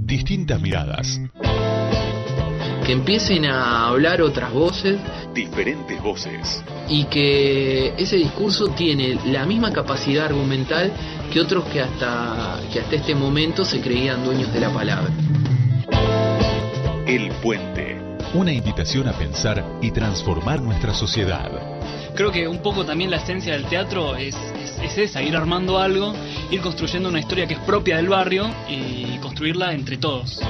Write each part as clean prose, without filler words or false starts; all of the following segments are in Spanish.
Distintas miradas. Que empiecen a hablar otras voces. Diferentes voces. Y que ese discurso tiene la misma capacidad argumental que otros que hasta este momento se creían dueños de la palabra. El Puente. Una invitación a pensar y transformar nuestra sociedad. Creo que un poco también la esencia del teatro es esa, ir armando algo, ir construyendo una historia que es propia del barrio y construirla entre todos.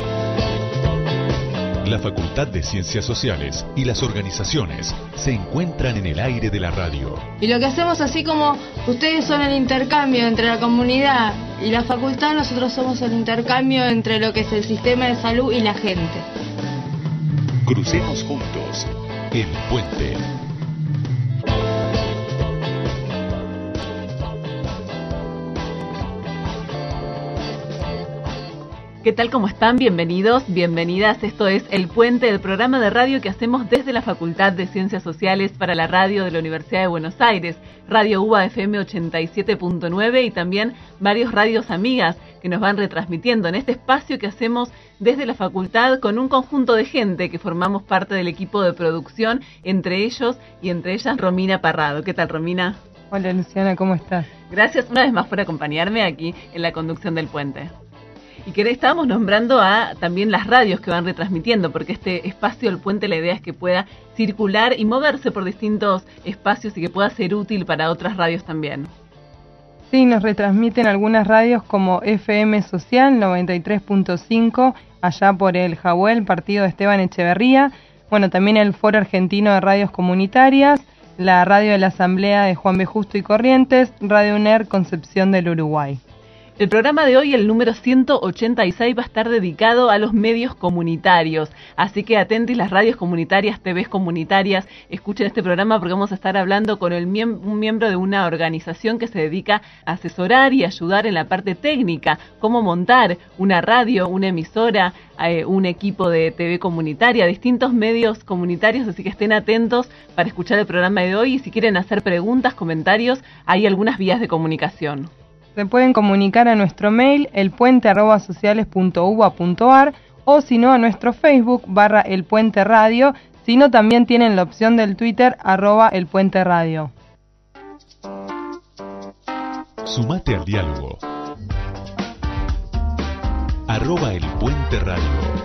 La Facultad de Ciencias Sociales y las organizaciones se encuentran en el aire de la radio. Y lo que hacemos, así como ustedes son el intercambio entre la comunidad y la facultad, nosotros somos el intercambio entre lo que es el sistema de salud y la gente. Crucemos juntos El Puente. ¿Qué tal? ¿Cómo están? Bienvenidos, bienvenidas. Esto es El Puente, el programa de radio que hacemos desde la Facultad de Ciencias Sociales para la radio de la Universidad de Buenos Aires, Radio UBA FM 87.9 y también varios radios amigas que nos van retransmitiendo en este espacio que hacemos desde la facultad con un conjunto de gente que formamos parte del equipo de producción, entre ellos y entre ellas Romina Parrado. ¿Qué tal, Romina? Hola, Luciana, ¿cómo estás? Gracias una vez más por acompañarme aquí en la conducción del Puente. Y que estábamos nombrando a también las radios que van retransmitiendo, porque este espacio, El Puente, la idea es que pueda circular y moverse por distintos espacios y que pueda ser útil para otras radios también. Sí, nos retransmiten algunas radios como FM Social 93.5, allá por el Jahuel, partido de Esteban Echeverría. Bueno, también el Foro Argentino de Radios Comunitarias, la radio de la Asamblea de Juan B. Justo y Corrientes, Radio UNER Concepción del Uruguay. El programa de hoy, el número 186, va a estar dedicado a los medios comunitarios. Así que atentos las radios comunitarias, TVs comunitarias, escuchen este programa porque vamos a estar hablando con un miembro de una organización que se dedica a asesorar y ayudar en la parte técnica, cómo montar una radio, una emisora, un equipo de TV comunitaria, distintos medios comunitarios, así que estén atentos para escuchar el programa de hoy y si quieren hacer preguntas, comentarios, hay algunas vías de comunicación. Se pueden comunicar a nuestro mail elpuente@sociales.uba.ar o si no a nuestro Facebook /elpuenteradio, si no también tienen la opción del Twitter @elpuenteradio. Sumate al diálogo. @elpuenteradio.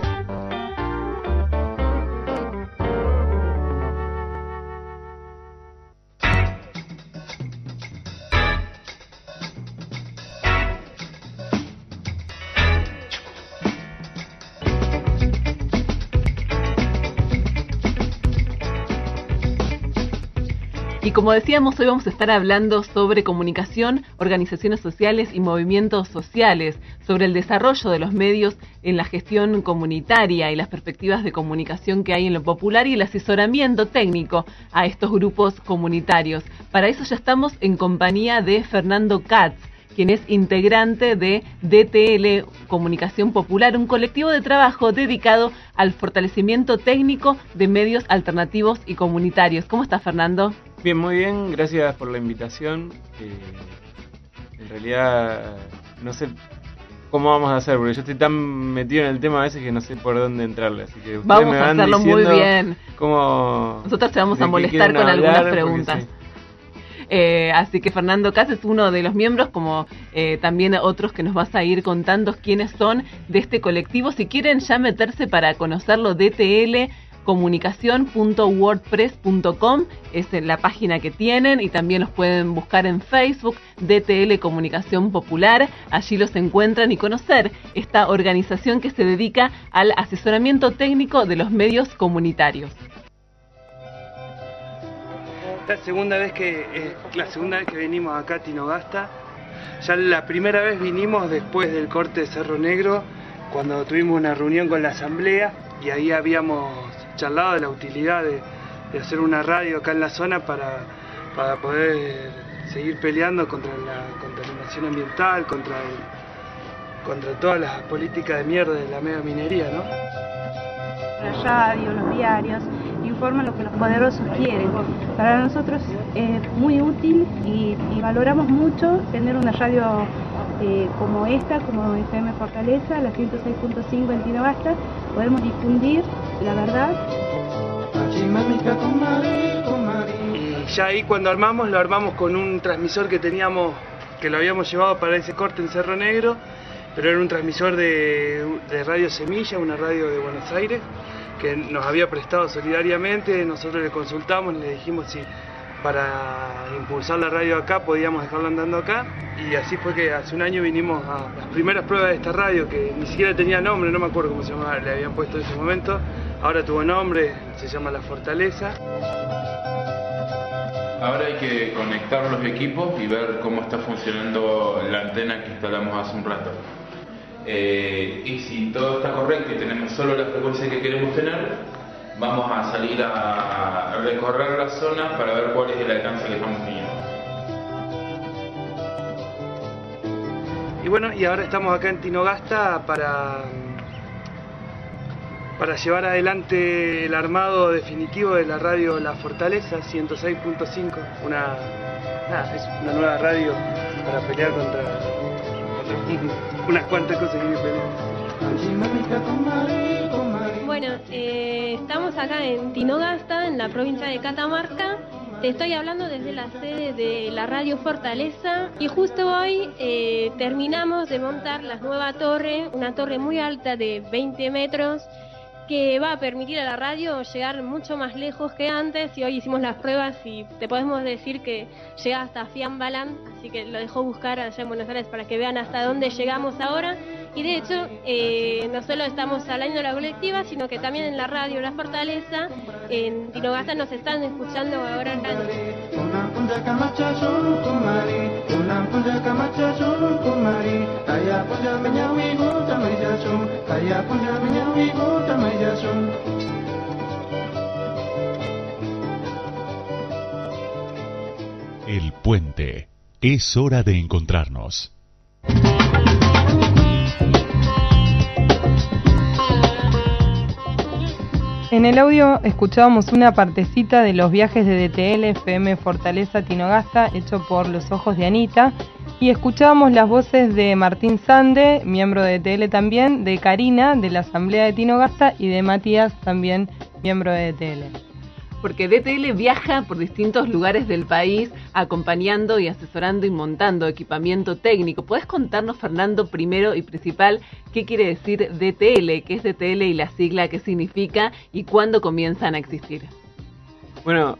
Y como decíamos, hoy vamos a estar hablando sobre comunicación, organizaciones sociales y movimientos sociales, sobre el desarrollo de los medios en la gestión comunitaria y las perspectivas de comunicación que hay en lo popular y el asesoramiento técnico a estos grupos comunitarios. Para eso ya estamos en compañía de Fernando Katz, quien es integrante de DTL Comunicación Popular, un colectivo de trabajo dedicado al fortalecimiento técnico de medios alternativos y comunitarios. ¿Cómo estás, Fernando? Bien, muy bien, gracias por la invitación. En realidad no sé cómo vamos a hacer, porque yo estoy tan metido en el tema a veces que no sé por dónde entrarle, así que ustedes vamos me van a hacerlo muy bien. Cómo, nosotros te vamos a molestar con algunas preguntas. Sí. Así que Fernando Katz es uno de los miembros, como también otros que nos vas a ir contando quiénes son de este colectivo. Si quieren ya meterse para conocerlo, dtlcomunicación.wordpress.com es la página que tienen y también los pueden buscar en Facebook, DTL Comunicación Popular. Allí los encuentran y conocer esta organización que se dedica al asesoramiento técnico de los medios comunitarios. La segunda vez que venimos acá a Tinogasta. Ya la primera vez vinimos después del corte de Cerro Negro, cuando tuvimos una reunión con la asamblea y ahí habíamos charlado de la utilidad de hacer una radio acá en la zona para poder seguir peleando contra la contaminación ambiental, contra todas las políticas de mierda de la mega minería, ¿no? La radio, los diarios, informan lo que los poderosos quieren. Para nosotros es muy útil y valoramos mucho tener una radio como esta, como FM Fortaleza, la 106.5 en Tinogasta, podemos difundir la verdad. Y ya ahí cuando lo armamos con un transmisor que teníamos, que lo habíamos llevado para ese corte en Cerro Negro, pero era un transmisor de Radio Semilla, una radio de Buenos Aires, que nos había prestado solidariamente. Nosotros le consultamos, le dijimos si para impulsar la radio acá podíamos dejarla andando acá, y así fue que hace un año vinimos a las primeras pruebas de esta radio, que ni siquiera tenía nombre, no me acuerdo cómo se llamaba, le habían puesto en ese momento, ahora tuvo nombre, se llama La Fortaleza. Ahora hay que conectar los equipos y ver cómo está funcionando la antena que instalamos hace un rato. Y si todo está correcto y tenemos solo la frecuencia que queremos tener, vamos a salir a recorrer la zona para ver cuál es el alcance que estamos teniendo. Y bueno, y ahora estamos acá en Tinogasta para llevar adelante el armado definitivo de la radio La Fortaleza 106.5, es una nueva radio para pelear contra unas cuantas cosas que pelear. Bueno, estamos acá en Tinogasta, en la provincia de Catamarca. Te estoy hablando desde la sede de la Radio Fortaleza, y justo hoy terminamos de montar la nueva torre, una torre muy alta de 20 metros, que va a permitir a la radio llegar mucho más lejos que antes, y hoy hicimos las pruebas y te podemos decir que llega hasta Fiambalán, así que lo dejó buscar allá en Buenos Aires para que vean hasta dónde llegamos ahora. Y de hecho, no solo estamos hablando de la colectiva, sino que también en la radio La Fortaleza, en Tinogasta, nos están escuchando ahora en radio. El Puente. Es hora de encontrarnos. En el audio escuchábamos una partecita de los viajes de DTL FM Fortaleza Tinogasta, hecho por Los Ojos de Anita, y escuchábamos las voces de Martín Sande, miembro de DTL también, de Karina, de la Asamblea de Tinogasta, y de Matías, también miembro de DTL. Porque DTL viaja por distintos lugares del país acompañando y asesorando y montando equipamiento técnico. ¿Podés contarnos, Fernando, primero y principal, qué quiere decir DTL, qué es DTL y la sigla, qué significa y cuándo comienzan a existir? Bueno,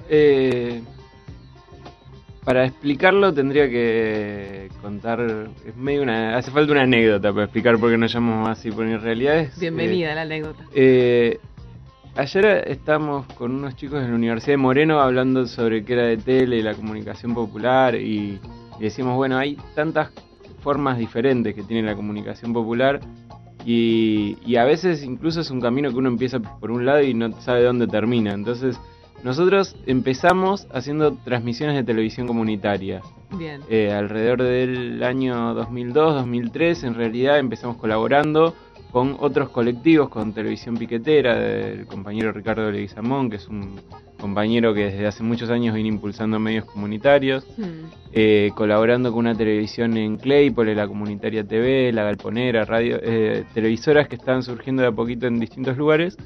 para explicarlo tendría que contar, hace falta una anécdota para explicar por qué nos llamamos así, porque en realidad es... Bienvenida la anécdota. Ayer estábamos con unos chicos de la Universidad de Moreno hablando sobre qué era DTL y la comunicación popular, y decimos, bueno, hay tantas formas diferentes que tiene la comunicación popular, y a veces incluso es un camino que uno empieza por un lado y no sabe dónde termina. Entonces nosotros empezamos haciendo transmisiones de televisión comunitaria. Bien. Alrededor del año 2002-2003 en realidad empezamos colaborando con otros colectivos, con Televisión Piquetera, del compañero Ricardo Leguizamón, que es un compañero que desde hace muchos años viene impulsando medios comunitarios, colaborando con una televisión en Claypole, la Comunitaria TV, la Galponera, radio, televisoras que están surgiendo de a poquito en distintos lugares,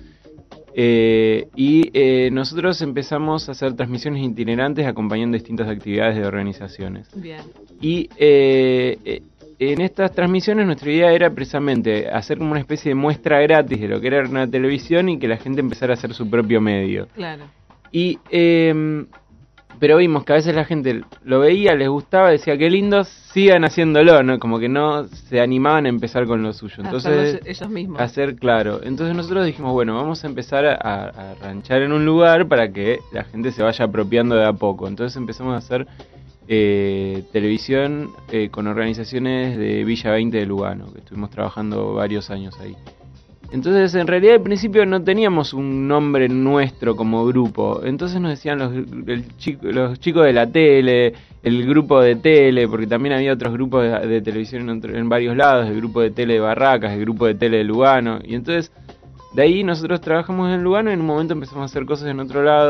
y nosotros empezamos a hacer transmisiones itinerantes acompañando distintas actividades de organizaciones. Bien. Y en estas transmisiones nuestra idea era precisamente hacer como una especie de muestra gratis de lo que era una televisión y que la gente empezara a hacer su propio medio. Claro. Y pero vimos que a veces la gente lo veía, les gustaba, decía qué lindo, sigan haciéndolo, ¿no? Como que no se animaban a empezar con lo suyo. Entonces, ellos mismos. Claro. Entonces nosotros dijimos, bueno, vamos a empezar a ranchar en un lugar para que la gente se vaya apropiando de a poco. Entonces empezamos a hacer televisión con organizaciones de Villa 20 de Lugano, que estuvimos trabajando varios años ahí. Entonces, en realidad, al principio no teníamos un nombre nuestro como grupo. Entonces nos decían los chicos de la tele, el grupo de tele, porque también había otros grupos de televisión en varios lados, el grupo de tele de Barracas, el grupo de tele de Lugano. Y entonces, de ahí nosotros trabajamos en Lugano y en un momento empezamos a hacer cosas en otros lados.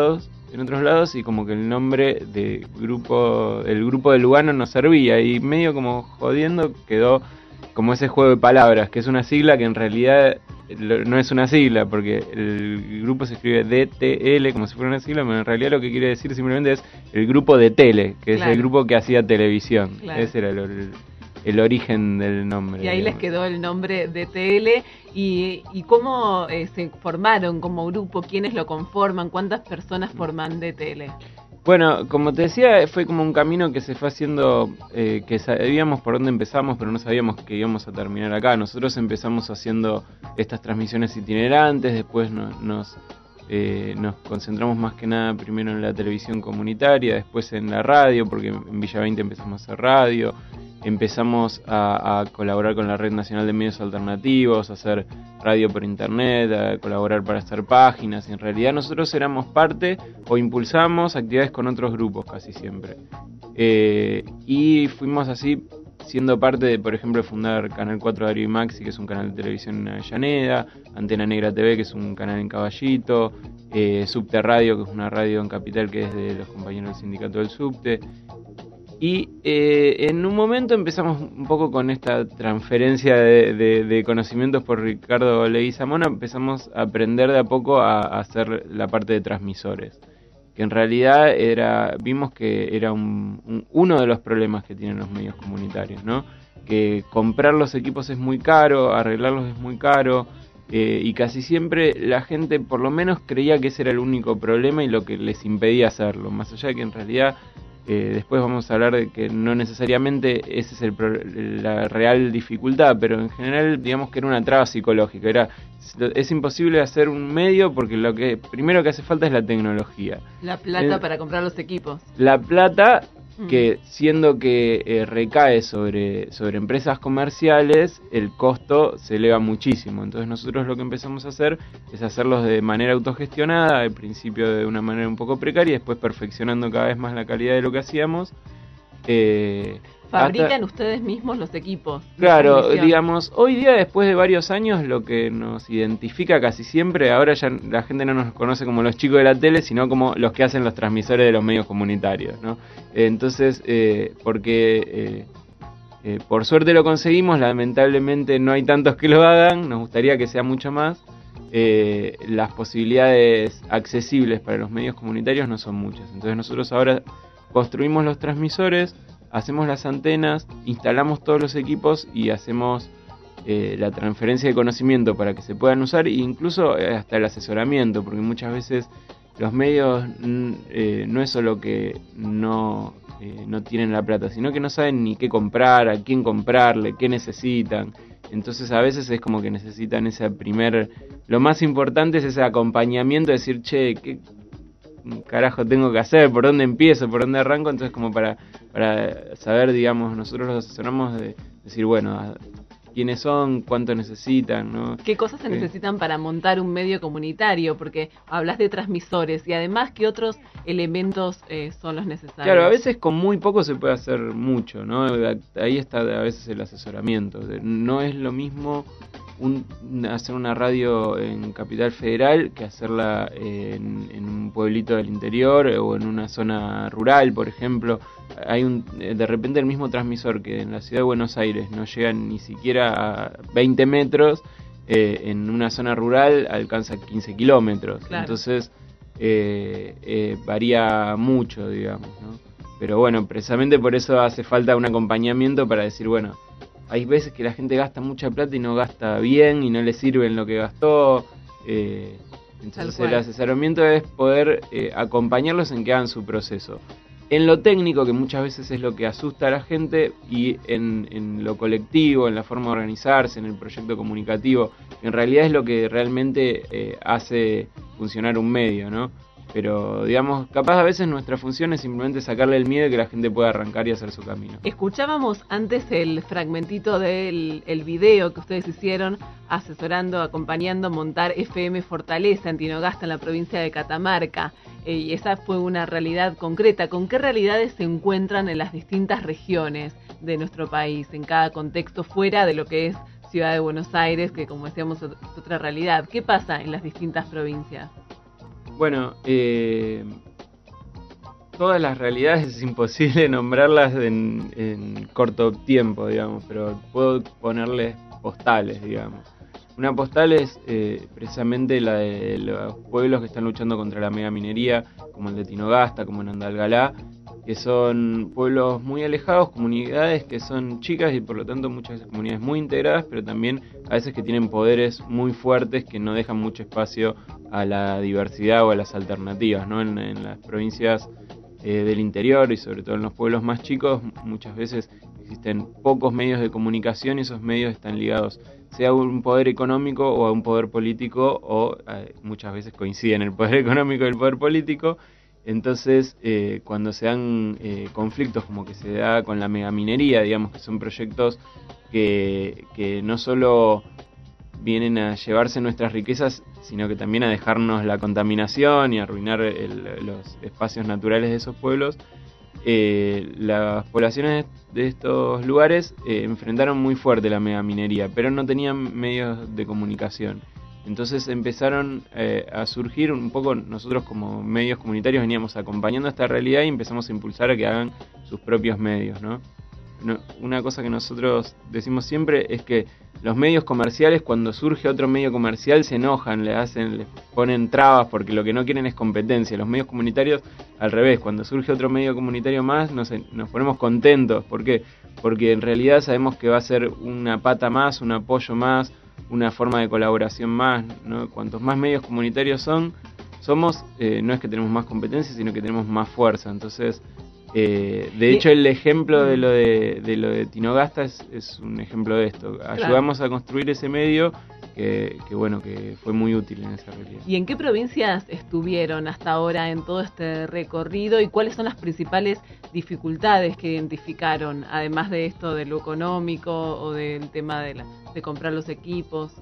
otros lados y como que el nombre de el grupo de Lugano no servía y medio como jodiendo quedó como ese juego de palabras, que es una sigla que en realidad no es una sigla, porque el grupo se escribe DTL como si fuera una sigla, pero en realidad lo que quiere decir simplemente es el grupo de tele, que es el grupo que hacía televisión. Ese era el origen del nombre. Y ahí les quedó el nombre DTL. ¿Y cómo se formaron como grupo? ¿Quiénes lo conforman? ¿Cuántas personas forman DTL? Bueno, como te decía, fue como un camino que se fue haciendo, que sabíamos por dónde empezamos, pero no sabíamos que íbamos a terminar acá. Nosotros empezamos haciendo estas transmisiones itinerantes, después nos concentramos más que nada primero en la televisión comunitaria, después en la radio, porque en Villa 20 empezamos a hacer radio, empezamos a colaborar con la Red Nacional de Medios Alternativos, a hacer radio por internet, a colaborar para hacer páginas, y en realidad nosotros éramos parte o impulsamos actividades con otros grupos casi siempre. Y fuimos así siendo parte de, por ejemplo, fundar Canal 4 Darío y Maxi, que es un canal de televisión en Avellaneda, Antena Negra TV, que es un canal en Caballito, Subte Radio, que es una radio en Capital que es de los compañeros del sindicato del Subte. Y en un momento empezamos un poco con esta transferencia de conocimientos por Ricardo Leguizamón, empezamos a aprender de a poco a hacer la parte de transmisores. Que en realidad vimos que era uno de los problemas que tienen los medios comunitarios, ¿no? Que comprar los equipos es muy caro, arreglarlos es muy caro, y casi siempre la gente por lo menos creía que ese era el único problema y lo que les impedía hacerlo, más allá de que en realidad después vamos a hablar de que no necesariamente esa es la real dificultad, pero en general digamos que era una traba psicológica, es imposible hacer un medio porque lo que primero que hace falta es la tecnología. La plata para comprar los equipos. La plata que siendo que recae sobre empresas comerciales, el costo se eleva muchísimo. Entonces nosotros lo que empezamos a hacer es hacerlos de manera autogestionada, al principio de una manera un poco precaria, y después perfeccionando cada vez más la calidad de lo que hacíamos. ¿Fabrican ustedes mismos los equipos? Claro, digamos, hoy día después de varios años lo que nos identifica casi siempre, ahora ya la gente no nos conoce como los chicos de la tele, sino como los que hacen los transmisores de los medios comunitarios, ¿no? Entonces, porque por suerte lo conseguimos, lamentablemente no hay tantos que lo hagan, nos gustaría que sea mucho más. Las posibilidades accesibles para los medios comunitarios no son muchas, entonces nosotros ahora construimos los transmisores, hacemos las antenas, instalamos todos los equipos y hacemos la transferencia de conocimiento para que se puedan usar, e incluso hasta el asesoramiento, porque muchas veces los medios no es solo que no tienen la plata, sino que no saben ni qué comprar, a quién comprarle, qué necesitan. Entonces a veces es como que necesitan lo más importante es ese acompañamiento, decir, che, ¿qué carajo tengo que hacer? ¿Por dónde empiezo? ¿Por dónde arranco? Entonces como para saber, digamos, nosotros los asesoramos de decir, bueno, quiénes son, cuánto necesitan, ¿no? ¿Qué cosas se necesitan para montar un medio comunitario? Porque hablas de transmisores y además, ¿qué otros elementos son los necesarios? Claro, a veces con muy poco se puede hacer mucho, ¿no? Ahí está a veces el asesoramiento. No es lo mismo hacer una radio en Capital Federal que hacerla en un pueblito del interior o en una zona rural, por ejemplo. Hay de repente el mismo transmisor que en la ciudad de Buenos Aires no llega ni siquiera a 20 metros, en una zona rural alcanza 15 kilómetros. Claro. Entonces varía mucho, digamos, ¿no? Pero bueno, precisamente por eso hace falta un acompañamiento para decir, bueno, hay veces que la gente gasta mucha plata y no gasta bien y no le sirve en lo que gastó. Entonces el asesoramiento es poder acompañarlos en que hagan su proceso. En lo técnico, que muchas veces es lo que asusta a la gente, y en lo colectivo, en la forma de organizarse, en el proyecto comunicativo, en realidad es lo que realmente hace funcionar un medio, ¿no? Pero, digamos, capaz a veces nuestra función es simplemente sacarle el miedo y que la gente pueda arrancar y hacer su camino. Escuchábamos antes el fragmentito del video que ustedes hicieron asesorando, acompañando montar FM Fortaleza en Tinogasta, en la provincia de Catamarca. Y esa fue una realidad concreta. ¿Con qué realidades se encuentran en las distintas regiones de nuestro país, en cada contexto fuera de lo que es Ciudad de Buenos Aires, que como decíamos es otra realidad? ¿Qué pasa en las distintas provincias? Bueno, todas las realidades es imposible nombrarlas en corto tiempo, digamos, pero puedo ponerles postales, digamos. Una postal es precisamente la de los pueblos que están luchando contra la megaminería, como el de Tinogasta, como en Andalgalá, que son pueblos muy alejados, comunidades que son chicas y por lo tanto muchas veces comunidades muy integradas, pero también a veces que tienen poderes muy fuertes que no dejan mucho espacio a la diversidad o a las alternativas, ¿no? En las provincias del interior y sobre todo en los pueblos más chicos muchas veces existen pocos medios de comunicación y esos medios están ligados sea a un poder económico o a un poder político o muchas veces coinciden el poder económico y el poder político. Entonces cuando se dan conflictos como que se da con la megaminería, digamos que son proyectos que no solo vienen a llevarse nuestras riquezas, sino que también a dejarnos la contaminación y a arruinar los espacios naturales de esos pueblos. Las poblaciones de estos lugares enfrentaron muy fuerte la megaminería, pero no tenían medios de comunicación. Entonces empezaron a surgir un poco, nosotros como medios comunitarios veníamos acompañando esta realidad y empezamos a impulsar a que hagan sus propios medios, ¿no? Una cosa que nosotros decimos siempre es que los medios comerciales, cuando surge otro medio comercial, se enojan, le ponen trabas porque lo que no quieren es competencia. Los medios comunitarios, al revés, cuando surge otro medio comunitario más, nos ponemos contentos. ¿Por qué? Porque en realidad sabemos que va a ser una pata más, un apoyo más, una forma de colaboración más, ¿no? Cuantos más medios comunitarios somos, no es que tenemos más competencia, sino que tenemos más fuerza. Entonces, de hecho, el ejemplo de lo de Tinogasta es un ejemplo de esto. Ayudamos a construir ese medio que fue muy útil en esa realidad. ¿Y en qué provincias estuvieron hasta ahora en todo este recorrido y cuáles son las principales dificultades que identificaron, además de esto de lo económico o del tema de comprar los equipos?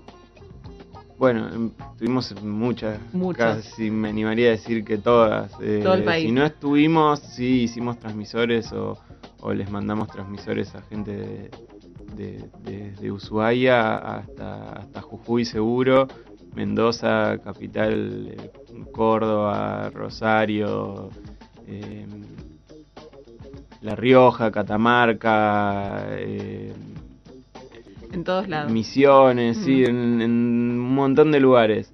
Bueno, estuvimos muchas, casi me animaría a decir que todas. Todo el país. Si no estuvimos, sí hicimos transmisores o les mandamos transmisores a gente de Ushuaia hasta Jujuy seguro, Mendoza, capital, Córdoba, Rosario, La Rioja, Catamarca, en todos lados. Misiones, sí, en un montón de lugares.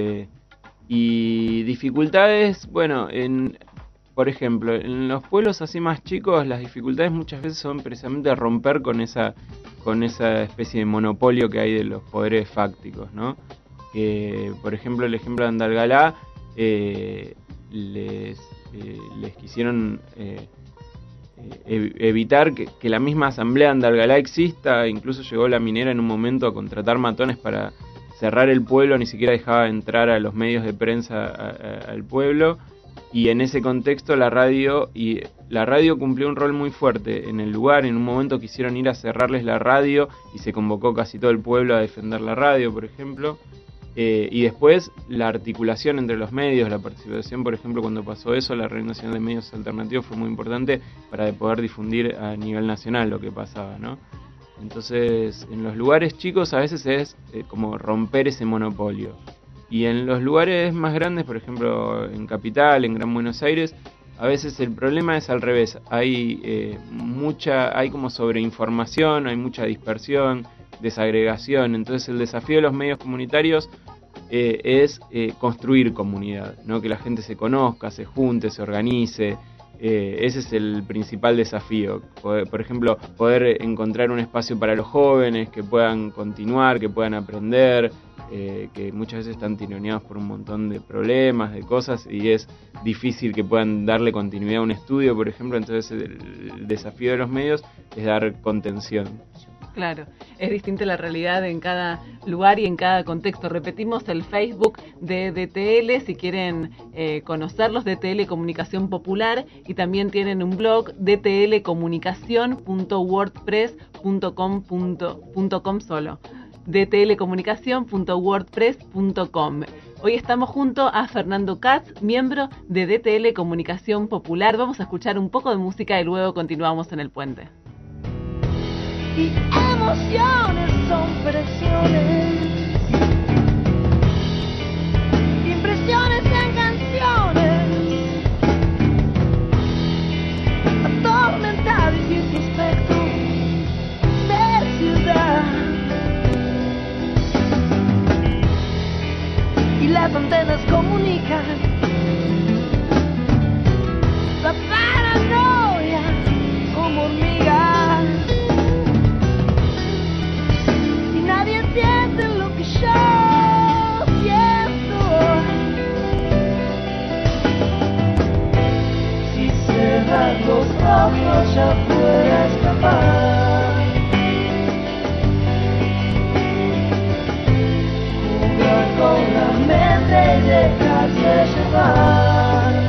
Y dificultades, bueno, por ejemplo, en los pueblos así más chicos, las dificultades muchas veces son precisamente romper con esa especie de monopolio que hay de los poderes fácticos, ¿no? Por ejemplo, el ejemplo de Andalgalá, les quisieron evitar que la misma asamblea de Andalgalá exista. Incluso llegó la minera en un momento a contratar matones para cerrar el pueblo, ni siquiera dejaba entrar a los medios de prensa al pueblo, y en ese contexto la radio cumplió un rol muy fuerte en el lugar. En un momento quisieron ir a cerrarles la radio y se convocó casi todo el pueblo a defender la radio, por ejemplo. Y después la articulación entre los medios, la participación, por ejemplo, cuando pasó eso, la Red Nacional de Medios Alternativos fue muy importante para poder difundir a nivel nacional lo que pasaba, ¿no? Entonces, en los lugares chicos a veces es como romper ese monopolio. Y en los lugares más grandes, por ejemplo, en Capital, en Gran Buenos Aires, a veces el problema es al revés. Hay como sobreinformación, hay mucha dispersión, desagregación. Entonces el desafío de los medios comunitarios es construir comunidad, ¿no? Que la gente se conozca, se junte, se organice. Ese es el principal desafío. Por ejemplo, poder encontrar un espacio para los jóvenes que puedan continuar, que puedan aprender, que muchas veces están tironeados por un montón de problemas, de cosas, y es difícil que puedan darle continuidad a un estudio, por ejemplo. Entonces el desafío de los medios es dar contención. Claro, es distinta la realidad en cada lugar y en cada contexto. Repetimos el Facebook de DTL si quieren conocerlos, DTL Comunicación Popular, y también tienen un blog, dtlcomunicacion.wordpress.com solo, dtlcomunicacion.wordpress.com. Hoy estamos junto a Fernando Katz, miembro de DTL Comunicación Popular. Vamos a escuchar un poco de música y luego continuamos en el puente. Y emociones son presiones, impresiones en canciones, las antenas comunican. La paranoia como hormigas y nadie siente lo que yo siento. Si cerrar los ojos ya pueda escapar, jugar con la mente y dejarse llevar.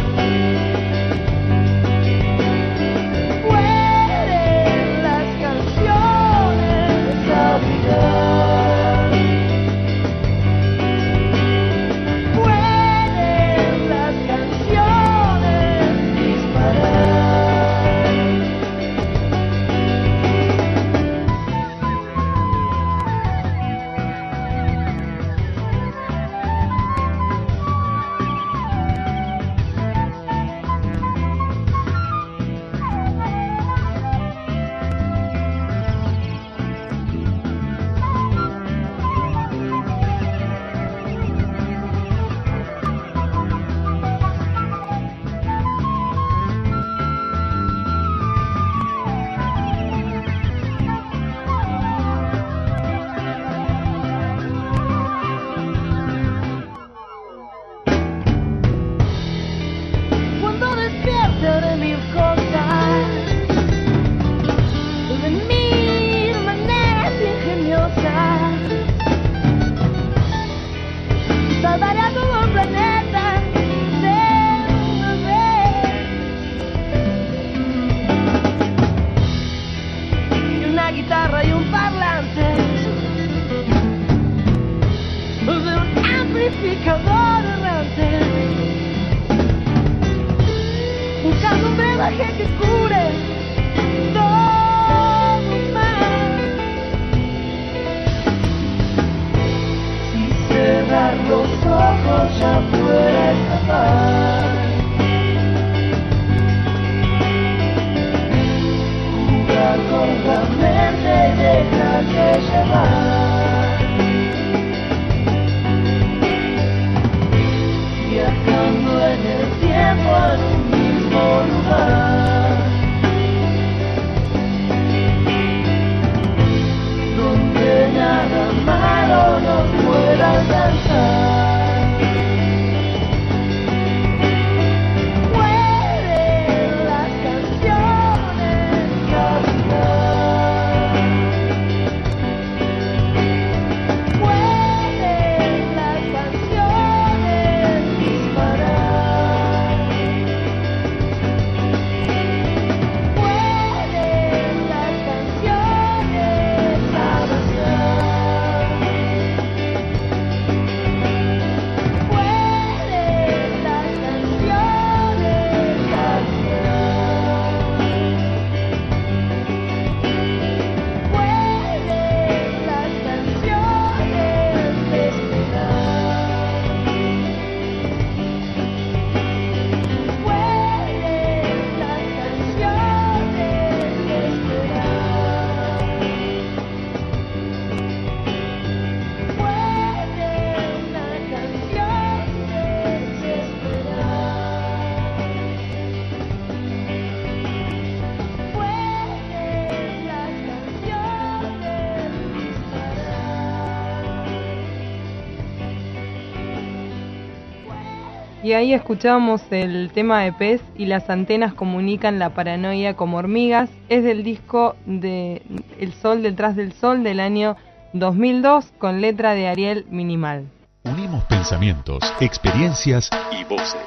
Y ahí escuchamos el tema de Pez y las antenas comunican la paranoia como hormigas. Es del disco de El Sol detrás del Sol del año 2002 con letra de Ariel Minimal. Unimos pensamientos, experiencias y voces.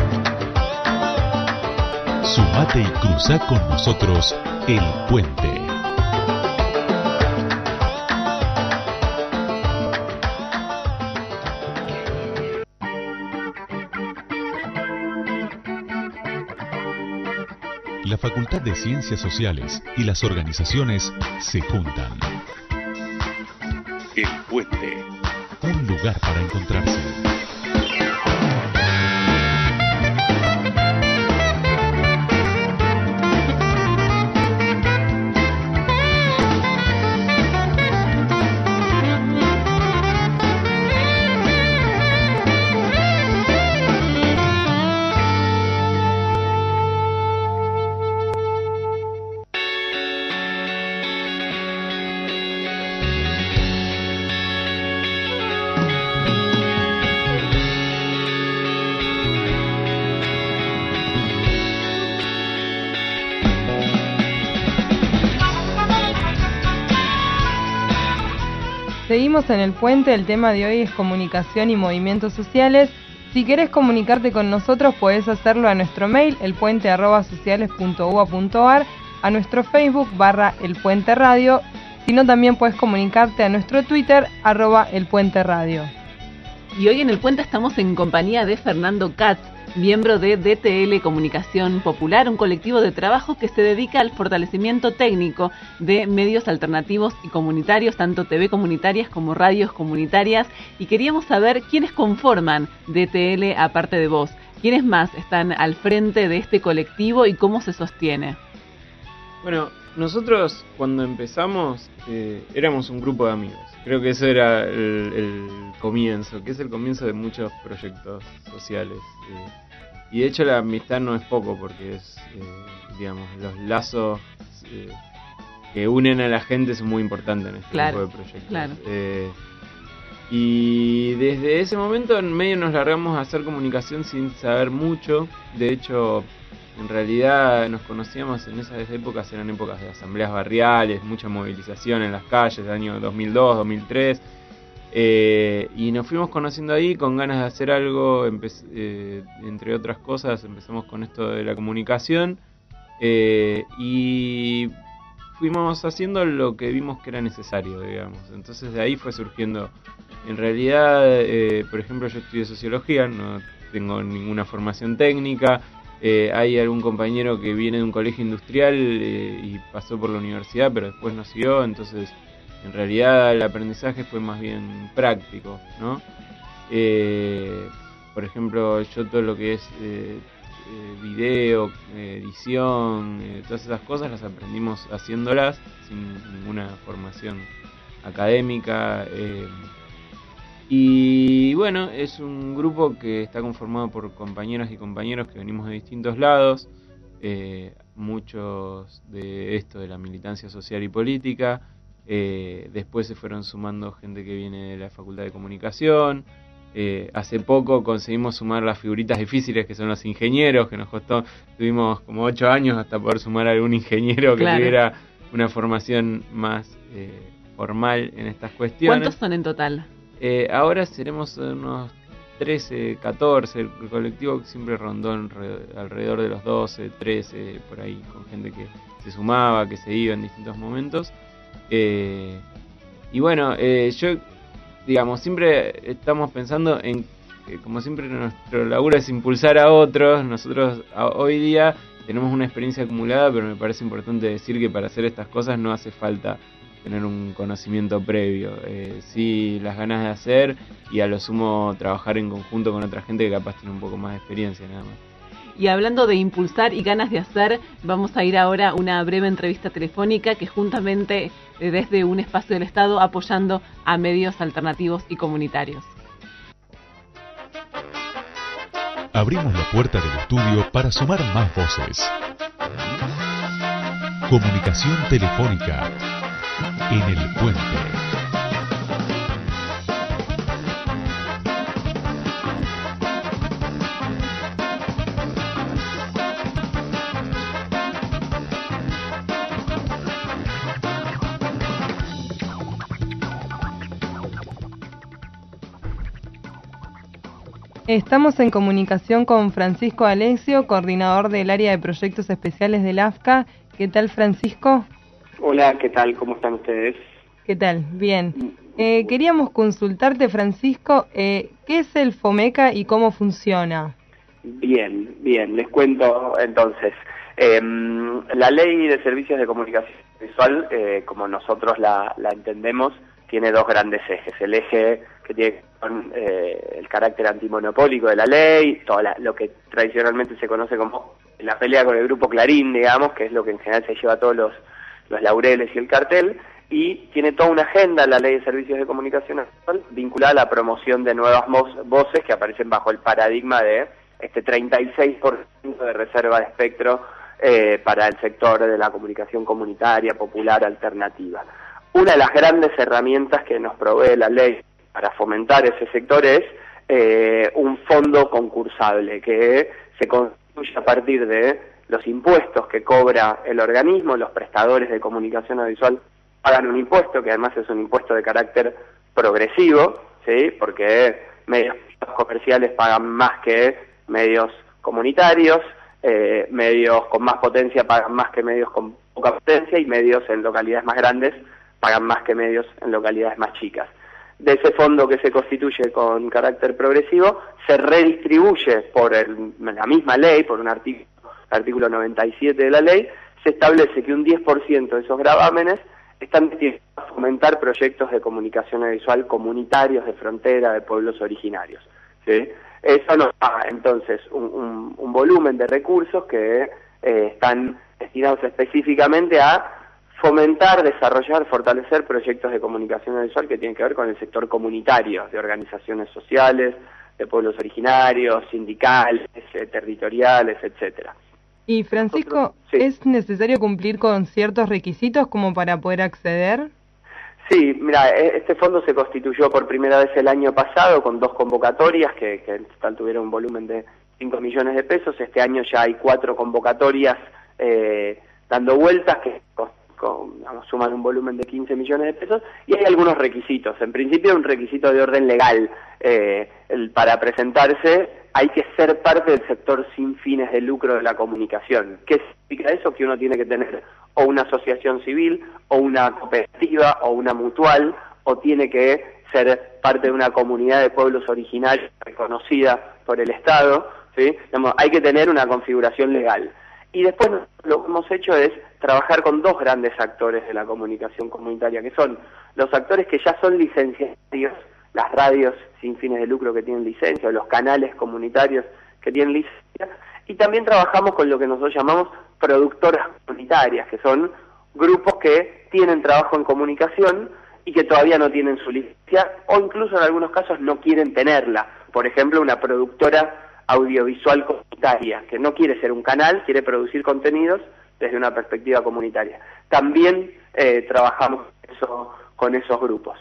Sumate y cruza con nosotros El Puente. La Facultad de Ciencias Sociales y las organizaciones se juntan. El Puente, un lugar para encontrarse. Seguimos en El Puente, el tema de hoy es comunicación y movimientos sociales. Si querés comunicarte con nosotros, podés hacerlo a nuestro mail, elpuente@sociales.ua.ar, a nuestro Facebook, /elpuenteradio, sino también podés comunicarte a nuestro Twitter, @elpuenteradio. Y hoy en El Puente estamos en compañía de Fernando Katz, miembro de DTL Comunicación Popular, un colectivo de trabajo que se dedica al fortalecimiento técnico de medios alternativos y comunitarios, tanto TV comunitarias como radios comunitarias, y queríamos saber quiénes conforman DTL aparte de vos, quiénes más están al frente de este colectivo y cómo se sostiene. Bueno, nosotros cuando empezamos éramos un grupo de amigos. Creo que eso era el comienzo, que es el comienzo de muchos proyectos sociales. Y de hecho la amistad no es poco, porque es, digamos, los lazos que unen a la gente son muy importantes en este tipo de proyectos. Claro. Y desde ese momento en medio nos largamos a hacer comunicación sin saber mucho. De hecho, en realidad nos conocíamos en esas épocas, eran épocas de asambleas barriales, mucha movilización en las calles, del año 2002, 2003, y nos fuimos conociendo ahí con ganas de hacer algo, entre otras cosas empezamos con esto de la comunicación, y fuimos haciendo lo que vimos que era necesario, digamos. Entonces de ahí fue surgiendo, en realidad, por ejemplo, yo estudié sociología, no tengo ninguna formación técnica. Hay algún compañero que viene de un colegio industrial y pasó por la universidad, pero después no siguió, entonces en realidad el aprendizaje fue más bien práctico, ¿no? Por ejemplo, yo todo lo que es video, edición, todas esas cosas las aprendimos haciéndolas sin ninguna formación académica. Y bueno, es un grupo que está conformado por compañeras y compañeros que venimos de distintos lados, muchos de esto de la militancia social y política, después se fueron sumando gente que viene de la Facultad de Comunicación, hace poco conseguimos sumar las figuritas difíciles que son los ingenieros, que nos costó, tuvimos como 8 años hasta poder sumar a algún ingeniero que tuviera una formación más formal en estas cuestiones. ¿Cuántos son en total? Ahora seremos unos 13, 14, el colectivo siempre rondó alrededor de los 12, 13, por ahí, con gente que se sumaba, que se iba en distintos momentos. Y bueno, yo, digamos, siempre estamos pensando en, como siempre nuestro laburo es impulsar a otros. Nosotros hoy día tenemos una experiencia acumulada, pero me parece importante decir que para hacer estas cosas no hace falta tener un conocimiento previo, sí las ganas de hacer y a lo sumo trabajar en conjunto con otra gente que capaz tiene un poco más de experiencia nada más. Y hablando de impulsar y ganas de hacer, vamos a ir ahora a una breve entrevista telefónica que juntamente desde un espacio del Estado apoyando a medios alternativos y comunitarios. Abrimos la puerta del estudio para sumar más voces. Comunicación telefónica en El Puente. Estamos en comunicación con Francisco Alexio, coordinador del área de proyectos especiales del AFCA. ¿Qué tal, Francisco? Hola, ¿qué tal? ¿Cómo están ustedes? ¿Qué tal? Bien. Queríamos consultarte, Francisco, ¿qué es el FOMECA y cómo funciona? Bien, les cuento entonces. La Ley de Servicios de Comunicación Visual, como nosotros la entendemos, tiene dos grandes ejes. El eje que tiene con el carácter antimonopólico de la ley, todo lo que tradicionalmente se conoce como la pelea con el grupo Clarín, digamos, que es lo que en general se lleva todos los laureles y el cartel, y tiene toda una agenda, la Ley de Servicios de Comunicación vinculada a la promoción de nuevas voces que aparecen bajo el paradigma de este 36% de reserva de espectro para el sector de la comunicación comunitaria, popular, alternativa. Una de las grandes herramientas que nos provee la ley para fomentar ese sector es un fondo concursable que se constituye a partir de los impuestos que cobra el organismo. Los prestadores de comunicación audiovisual pagan un impuesto, que además es un impuesto de carácter progresivo, ¿sí? Porque medios comerciales pagan más que medios comunitarios, medios con más potencia pagan más que medios con poca potencia, y medios en localidades más grandes pagan más que medios en localidades más chicas. De ese fondo que se constituye con carácter progresivo, se redistribuye por la misma ley, por un artículo 97 de la ley, se establece que un 10% de esos gravámenes están destinados a fomentar proyectos de comunicación audiovisual comunitarios de frontera, de pueblos originarios, ¿sí? Eso nos da entonces un volumen de recursos que están destinados específicamente a fomentar, desarrollar, fortalecer proyectos de comunicación audiovisual que tienen que ver con el sector comunitario, de organizaciones sociales, de pueblos originarios, sindicales, territoriales, etcétera. Y Francisco, sí, ¿es necesario cumplir con ciertos requisitos como para poder acceder? Sí, mira, este fondo se constituyó por primera vez el año pasado con 2 convocatorias que en total tuvieron un volumen de 5 millones de pesos. Este año ya hay 4 convocatorias dando vueltas que suman un volumen de 15 millones de pesos, y hay algunos requisitos. En principio, un requisito de orden legal. Para presentarse hay que ser parte del sector sin fines de lucro de la comunicación. ¿Qué significa eso? Que uno tiene que tener o una asociación civil, o una cooperativa, o una mutual, o tiene que ser parte de una comunidad de pueblos originarios reconocida por el Estado, ¿sí? Digamos, hay que tener una configuración legal. Y después lo que hemos hecho es trabajar con 2 grandes actores de la comunicación comunitaria, que son los actores que ya son licenciatarios, las radios sin fines de lucro que tienen licencia, o los canales comunitarios que tienen licencia, y también trabajamos con lo que nosotros llamamos productoras comunitarias, que son grupos que tienen trabajo en comunicación y que todavía no tienen su licencia, o incluso en algunos casos no quieren tenerla. Por ejemplo, una productora audiovisual comunitaria, que no quiere ser un canal, quiere producir contenidos desde una perspectiva comunitaria. También trabajamos con esos grupos.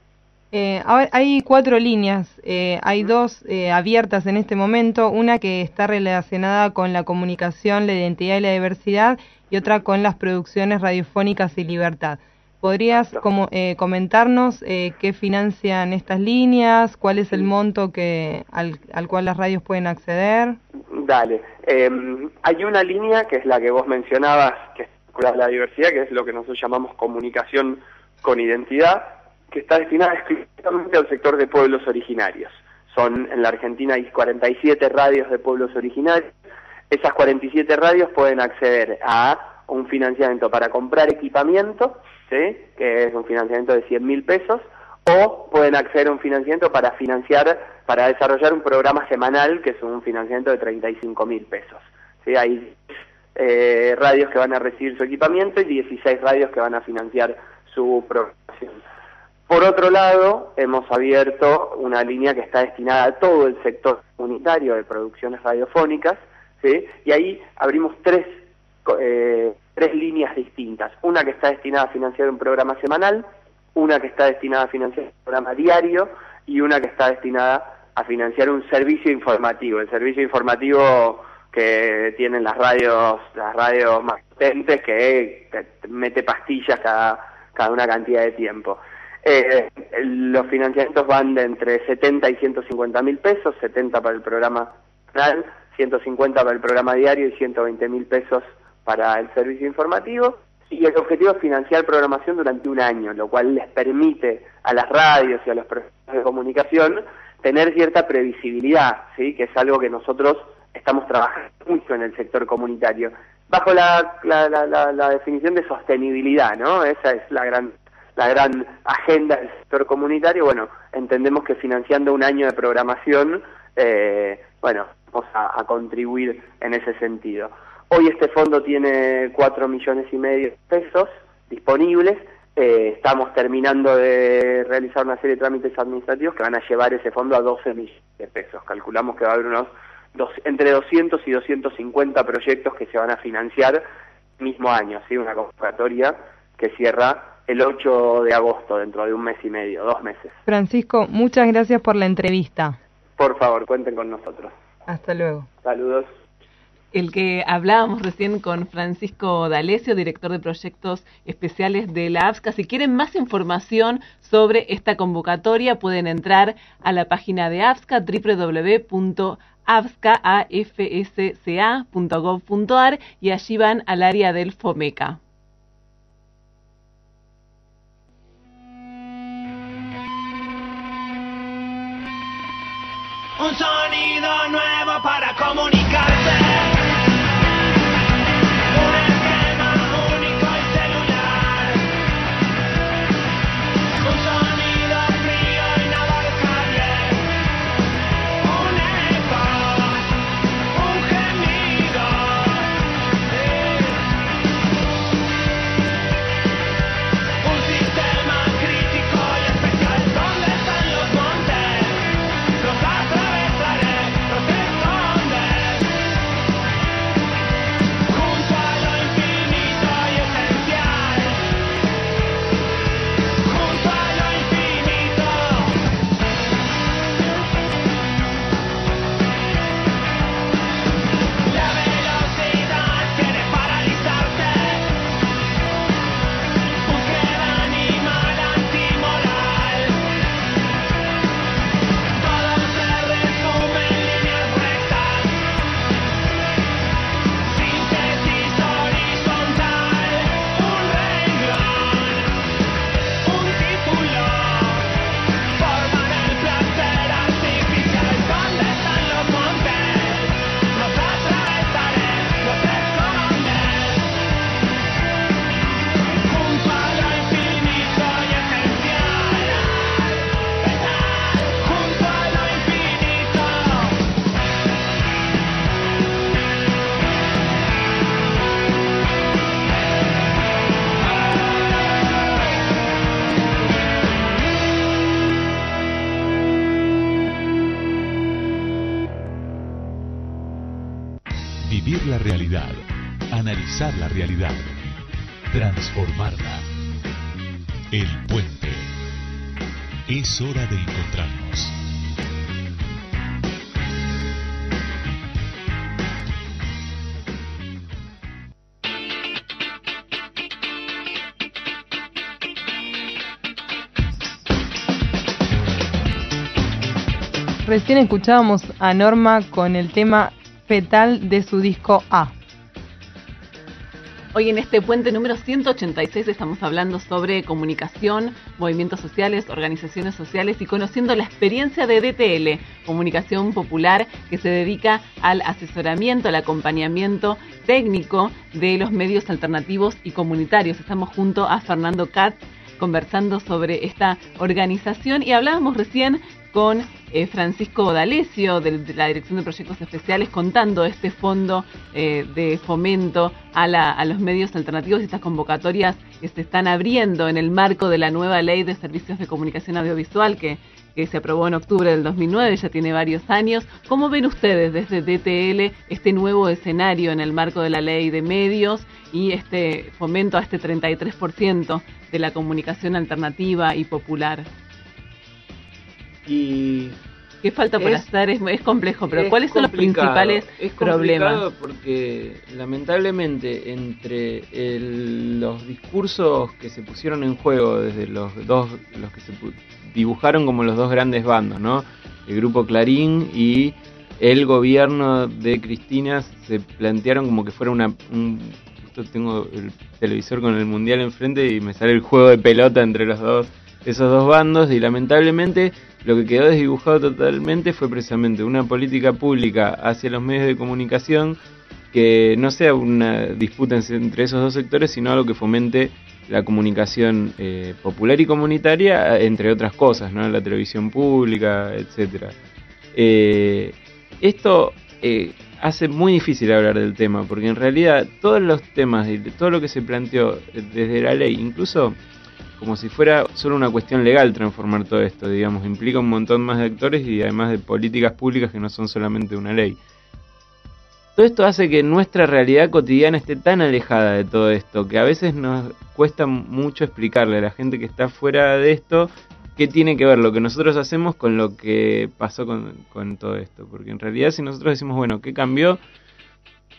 Hay 4 líneas, hay 2 abiertas en este momento, una que está relacionada con la comunicación, la identidad y la diversidad, y otra con las producciones radiofónicas y libertad. ¿Podrías comentarnos qué financian estas líneas, cuál es el monto al cual las radios pueden acceder? Dale. Hay una línea, que es la que vos mencionabas, que es la diversidad, que es lo que nosotros llamamos comunicación con identidad, que está destinada exclusivamente al sector de pueblos originarios. En la Argentina hay 47 radios de pueblos originarios. Esas 47 radios pueden acceder a un financiamiento para comprar equipamiento, ¿sí? Que es un financiamiento de 100.000 pesos, o pueden acceder a un financiamiento para desarrollar un programa semanal, que es un financiamiento de 35.000 pesos. ¿Sí? Hay radios que van a recibir su equipamiento y 16 radios que van a financiar su programación. Por otro lado, hemos abierto una línea que está destinada a todo el sector comunitario de producciones radiofónicas, ¿sí? Y ahí abrimos 3 líneas distintas. Una que está destinada a financiar un programa semanal, una que está destinada a financiar un programa diario, y una que está destinada a financiar un servicio informativo. El servicio informativo que tienen las radios más potentes, que mete pastillas cada una cantidad de tiempo. Los financiamientos van de entre 70 y 150.000 pesos, 70 para el programa semanal, 150 para el programa diario y 120.000 pesos para el servicio informativo, y el objetivo es financiar programación durante un año, lo cual les permite a las radios y a los profesionales de comunicación tener cierta previsibilidad, ¿sí? Que es algo que nosotros estamos trabajando mucho en el sector comunitario, bajo la definición de sostenibilidad, ¿no? Esa es la gran agenda del sector comunitario. Bueno, entendemos que financiando un año de programación, vamos a contribuir en ese sentido. Hoy este fondo tiene 4,5 millones de pesos disponibles. Estamos terminando de realizar una serie de trámites administrativos que van a llevar ese fondo a 12 millones de pesos. Calculamos que va a haber entre 200 y 250 proyectos que se van a financiar el mismo año, ¿sí? Una convocatoria que cierra el 8 de agosto, dentro de 1 mes y medio, 2 meses. Francisco, muchas gracias por la entrevista. Por favor, cuenten con nosotros. Hasta luego. Saludos. el que hablábamos recién con Francisco D'Alessio, director de proyectos especiales de la AFSCA. Si quieren más información sobre esta convocatoria, pueden entrar a la página de AFSCA, www.afsca.gov.ar, y allí van al área del FOMECA. Un sonido nuevo para comunicarse. Un esquema único y celular. Un sonido frío y inabarcable. Un eco, un gemido. Un sistema crítico y especial. ¿Dónde están los montes? Los atravesaré, los esconde. Junto a lo infinito y esencial. Junto a lo infinito. La velocidad quiere paralizarte. Búsqueda animal antimoral. Todo se resume en líneas rectas. Síntesis horizontal. Un renglón. Un título. Forman el placer artificial. ¿Dónde están los montes? Los atravesaré, los esconde. Junto a lo infinito y esencial. Junto a lo infinito. Vivir la realidad, analizar la realidad, transformarla. El puente. Es hora de encontrarnos. Recién escuchábamos a Norma con el tema Fetal de su disco A. Hoy en este puente número 186 estamos hablando sobre comunicación, movimientos sociales, organizaciones sociales y conociendo la experiencia de DTL, Comunicación Popular, que se dedica al asesoramiento, al acompañamiento técnico de los medios alternativos y comunitarios. Estamos junto a Fernando Katz conversando sobre esta organización y hablábamos recién con Francisco D'Alessio de la Dirección de Proyectos Especiales contando este fondo de fomento a los medios alternativos y estas convocatorias que se están abriendo en el marco de la nueva Ley de Servicios de Comunicación Audiovisual que se aprobó en octubre del 2009, ya tiene varios años. ¿Cómo ven ustedes desde DTL este nuevo escenario en el marco de la Ley de Medios y este fomento a este 33% de la comunicación alternativa y popular? Y ¿qué falta por hacer? Es complejo, pero ¿cuáles son los principales problemas? Es complicado porque lamentablemente entre los discursos que se pusieron en juego desde los que se dibujaron como los dos grandes bandos, ¿no? El grupo Clarín y el gobierno de Cristina se plantearon como que fuera justo tengo el televisor con el Mundial enfrente y me sale el juego de pelota entre esos dos bandos, y lamentablemente lo que quedó desdibujado totalmente fue precisamente una política pública hacia los medios de comunicación que no sea una disputa entre esos dos sectores, sino algo que fomente la comunicación popular y comunitaria, entre otras cosas, ¿no? La televisión pública, etcétera. Esto hace muy difícil hablar del tema, porque en realidad todos los temas y todo lo que se planteó desde la ley, incluso como si fuera solo una cuestión legal transformar todo esto, digamos, implica un montón más de actores y además de políticas públicas que no son solamente una ley. Todo esto hace que nuestra realidad cotidiana esté tan alejada de todo esto, que a veces nos cuesta mucho explicarle a la gente que está fuera de esto qué tiene que ver lo que nosotros hacemos con lo que pasó con todo esto. Porque en realidad si nosotros decimos, bueno, ¿qué cambió?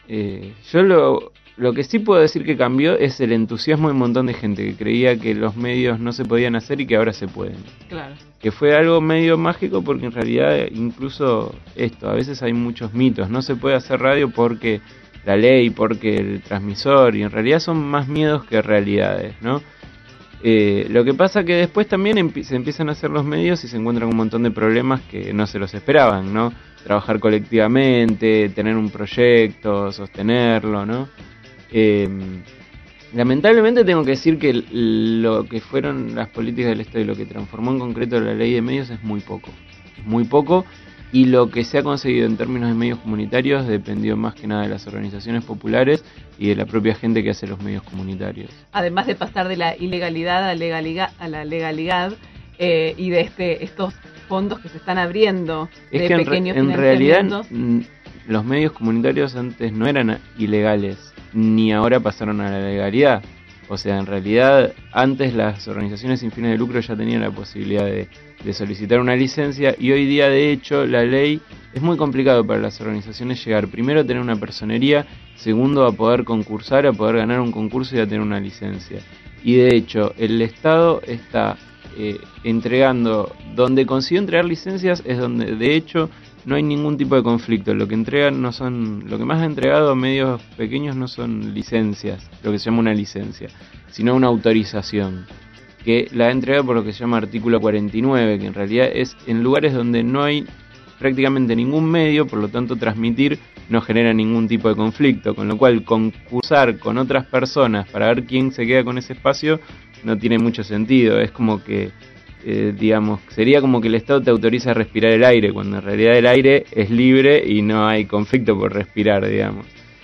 Yo lo que sí puedo decir que cambió es el entusiasmo de un montón de gente que creía que los medios no se podían hacer y que ahora se pueden. Claro. Que fue algo medio mágico porque en realidad incluso a veces hay muchos mitos. No se puede hacer radio porque la ley, porque el transmisor, y en realidad son más miedos que realidades, ¿no? Lo que pasa que después también se empiezan a hacer los medios y se encuentran un montón de problemas que no se los esperaban, ¿no? Trabajar colectivamente, tener un proyecto, sostenerlo, ¿no? Lamentablemente tengo que decir que lo que fueron las políticas del Estado y lo que transformó en concreto la ley de medios es muy poco, y lo que se ha conseguido en términos de medios comunitarios dependió más que nada de las organizaciones populares y de la propia gente que hace los medios comunitarios. Además de pasar de la ilegalidad a la legalidad y de estos fondos que se están abriendo de pequeños en realidad los medios comunitarios antes no eran ilegales, ni ahora pasaron a la legalidad. O sea, en realidad antes las organizaciones sin fines de lucro ya tenían la posibilidad de solicitar una licencia, y hoy día de hecho la ley es muy complicado para las organizaciones llegar primero a tener una personería, segundo a poder concursar, a poder ganar un concurso y a tener una licencia. Y de hecho el Estado está entregando, donde consiguió entregar licencias es donde de hecho no hay ningún tipo de conflicto. Lo que entregan lo que más ha entregado a medios pequeños no son licencias, lo que se llama una licencia, sino una autorización, que la ha entregado por lo que se llama artículo 49, que en realidad es en lugares donde no hay prácticamente ningún medio, por lo tanto transmitir no genera ningún tipo de conflicto, con lo cual concursar con otras personas para ver quién se queda con ese espacio no tiene mucho sentido. Es como que sería como que el Estado te autoriza a respirar el aire, cuando en realidad el aire es libre y no hay conflicto por respirar, digamos.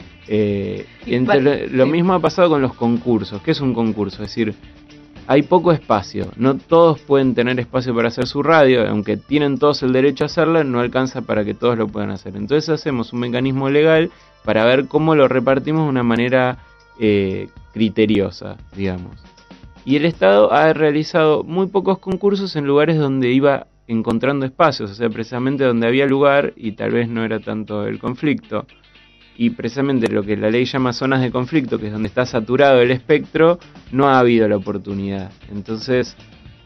Lo mismo ha pasado con los concursos. ¿Qué es un concurso? Es decir, hay poco espacio, no todos pueden tener espacio para hacer su radio, aunque tienen todos el derecho a hacerla, no alcanza para que todos lo puedan hacer. Entonces hacemos un mecanismo legal para ver cómo lo repartimos de una manera criteriosa, digamos. Y el Estado ha realizado muy pocos concursos en lugares donde iba encontrando espacios, o sea, precisamente donde había lugar y tal vez no era tanto el conflicto. Y precisamente lo que la ley llama zonas de conflicto, que es donde está saturado el espectro, no ha habido la oportunidad. Entonces,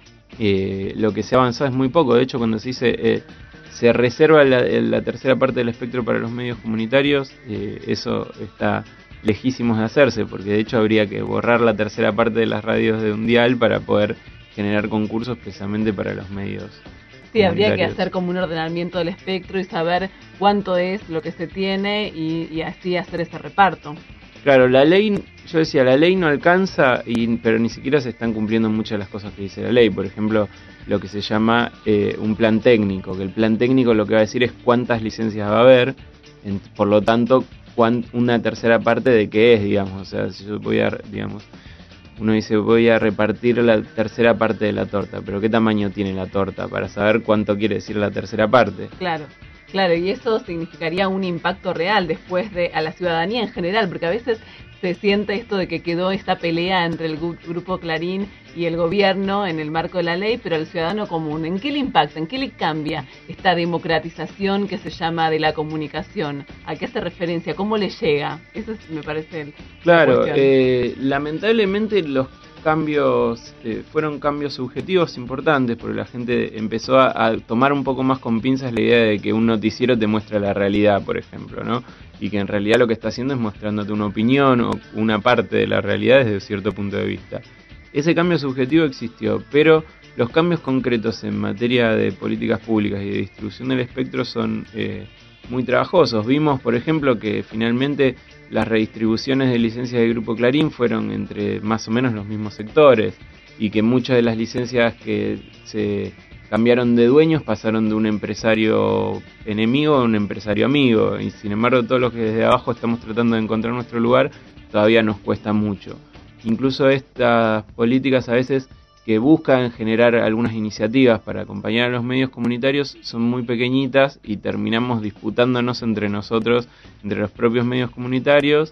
lo que se ha avanzado es muy poco. De hecho, cuando se dice se reserva la tercera parte del espectro para los medios comunitarios, eso está lejísimos de hacerse, porque de hecho habría que borrar la tercera parte de las radios de un dial para poder generar concursos precisamente para los medios. Sí, habría que hacer como un ordenamiento del espectro y saber cuánto es lo que se tiene y así hacer ese reparto. Claro, la ley, yo decía, la ley no alcanza, pero ni siquiera se están cumpliendo muchas de las cosas que dice la ley. Por ejemplo, lo que se llama un plan técnico, que el plan técnico lo que va a decir es cuántas licencias va a haber, por lo tanto, una tercera parte de qué es, digamos. O sea, si yo voy a, digamos, uno dice voy a repartir la tercera parte de la torta, pero ¿qué tamaño tiene la torta? Para saber cuánto quiere decir la tercera parte. Claro, y eso significaría un impacto real después a la ciudadanía en general, porque a veces se siente esto de que quedó esta pelea entre el grupo Clarín y el gobierno en el marco de la ley, pero al ciudadano común, ¿en qué le impacta, en qué le cambia esta democratización que se llama de la comunicación? ¿A qué hace referencia? ¿Cómo le llega? Eso me parece claro, lamentablemente los cambios fueron cambios subjetivos importantes, porque la gente empezó a tomar un poco más con pinzas la idea de que un noticiero te muestra la realidad, por ejemplo, ¿no? Y que en realidad lo que está haciendo es mostrándote una opinión o una parte de la realidad desde cierto punto de vista. Ese cambio subjetivo existió, pero los cambios concretos en materia de políticas públicas y de distribución del espectro son muy trabajosos. Vimos, por ejemplo, que finalmente las redistribuciones de licencias del Grupo Clarín fueron entre más o menos los mismos sectores, y que muchas de las licencias que se cambiaron de dueños pasaron de un empresario enemigo a un empresario amigo, y sin embargo todos los que desde abajo estamos tratando de encontrar nuestro lugar todavía nos cuesta mucho. Incluso estas políticas a veces que buscan generar algunas iniciativas para acompañar a los medios comunitarios son muy pequeñitas y terminamos disputándonos entre nosotros, entre los propios medios comunitarios,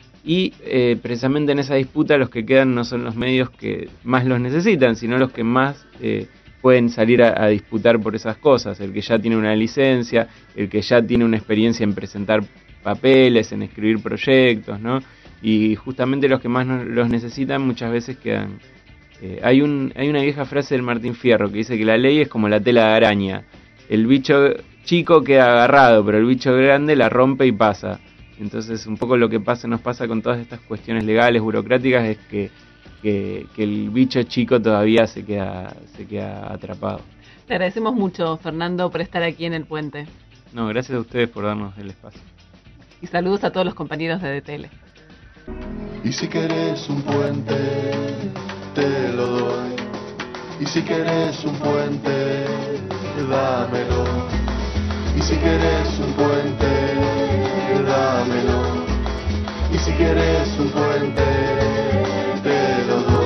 y precisamente en esa disputa los que quedan no son los medios que más los necesitan, sino los que más pueden salir a disputar por esas cosas, el que ya tiene una licencia, el que ya tiene una experiencia en presentar papeles, en escribir proyectos, ¿no? Y justamente los que más los necesitan muchas veces quedan. Hay una vieja frase del Martín Fierro que dice que la ley es como la tela de araña. El bicho chico queda agarrado, pero el bicho grande la rompe y pasa. Entonces, un poco lo que nos pasa con todas estas cuestiones legales, burocráticas, es que el bicho chico todavía se queda atrapado. Te agradecemos mucho, Fernando, por estar aquí en El Puente. No, gracias a ustedes por darnos el espacio. Y saludos a todos los compañeros de DTL. Y si querés un puente, te lo doy. Y si querés un puente, dámelo. Y si querés un puente, dámelo. Y si querés un puente, te lo doy.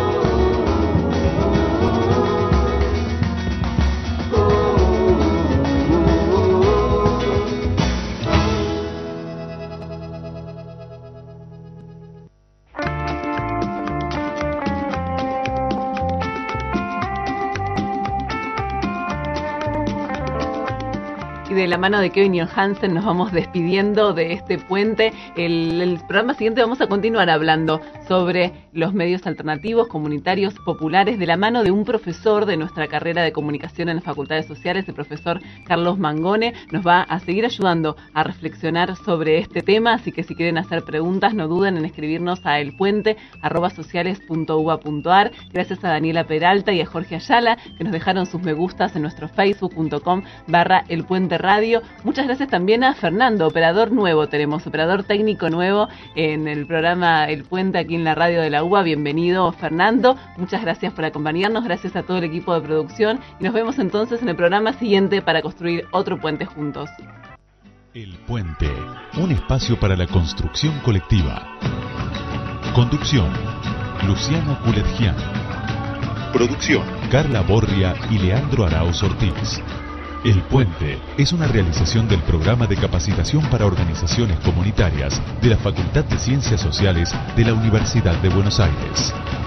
De la mano de Kevin Johansen nos vamos despidiendo de este puente. El programa siguiente vamos a continuar hablando sobre los medios alternativos, comunitarios, populares, de la mano de un profesor de nuestra carrera de comunicación en las facultades sociales, el profesor Carlos Mangone. Nos va a seguir ayudando a reflexionar sobre este tema, así que si quieren hacer preguntas no duden en escribirnos a elpuente@sociales.uba.ar. Gracias a Daniela Peralta y a Jorge Ayala que nos dejaron sus me gustas en nuestro facebook.com/elpuente radio. Muchas gracias también a Fernando, operador nuevo, tenemos operador técnico nuevo en el programa El Puente aquí en la radio de la UBA. Bienvenido, Fernando, muchas gracias por acompañarnos, gracias a todo el equipo de producción y nos vemos entonces en el programa siguiente para construir otro puente juntos. El Puente, un espacio para la construcción colectiva. Conducción, Luciana Culetgian. Producción, Carla Borria y Leandro Arauz Ortiz. El Puente es una realización del programa de capacitación para organizaciones comunitarias de la Facultad de Ciencias Sociales de la Universidad de Buenos Aires.